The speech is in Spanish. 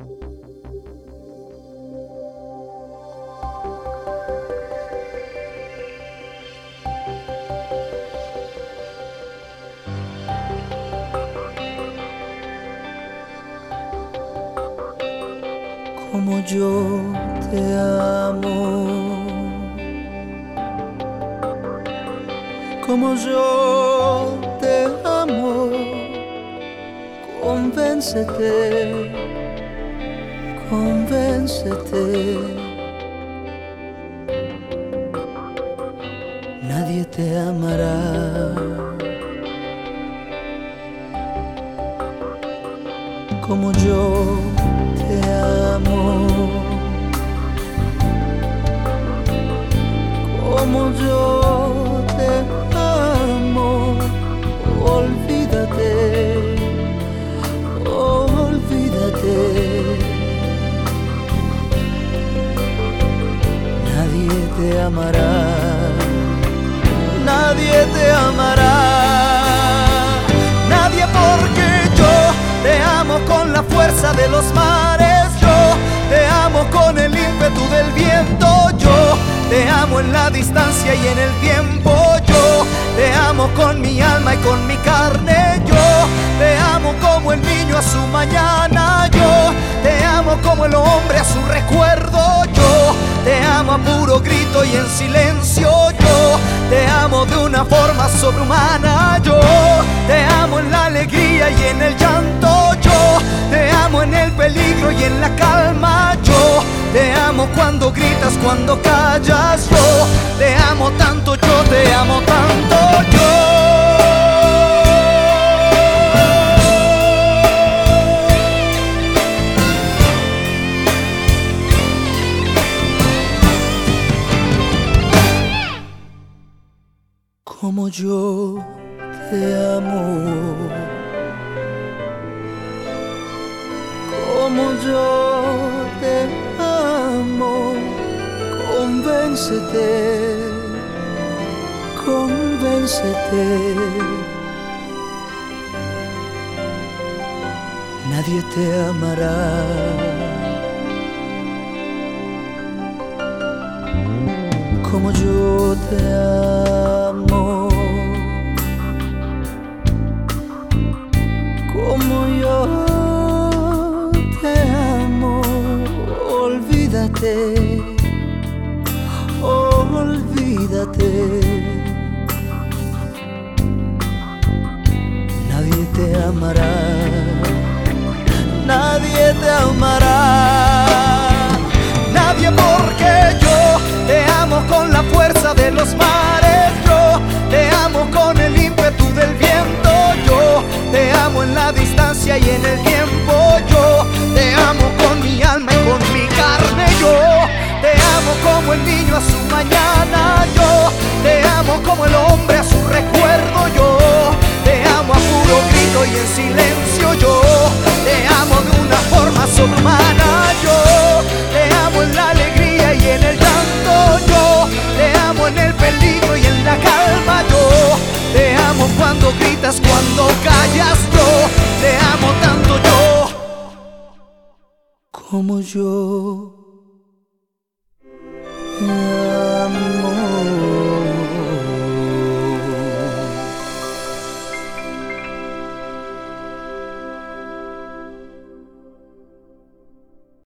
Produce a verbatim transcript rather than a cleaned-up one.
Como yo te amo, como yo te amo, convéncete, convéncete. Nadie te amará como yo te amo, como yo te amo. Olvídate, olvídate. Nadie te amará, nadie te amará, nadie, porque yo te amo con la fuerza de los mares, yo te amo con el ímpetu del viento, yo te amo en la distancia y en el tiempo, yo te amo con mi alma y con mi carne, yo te amo como el niño a su mañana, yo te amo como el hombre a su recuerdo, yo te amo a puro grito y en silencio, yo te amo de una forma sobrehumana, yo te amo en la alegría y en el llanto, yo te amo en el peligro y en la calma, yo te amo cuando gritas, cuando callas, yo te amo tanto, yo te amo tanto, yo. Como yo te amo, como yo te amo, convéncete, convéncete. Nadie te amará como yo te amo, como yo te amo. Olvídate, olvídate. Nadie te amará, nadie te amará, nadie, porque yo te amo con la fuerza de los mares, yo te amo con el ímpetu del viento, yo te amo en la distancia y en el tiempo, yo te amo con mi alma y con mi carne, yo te amo como el niño a su mañana, yo te amo como el hombre a su recuerdo, yo te amo a puro grito y en silencio, yo te amo de una forma sobrehumana, yo te amo en la alegría y en el llanto, yo te amo en el peligro y en la calma, yo te amo cuando gritas, cuando callas, yo te amo tanto, yo como yo te amo.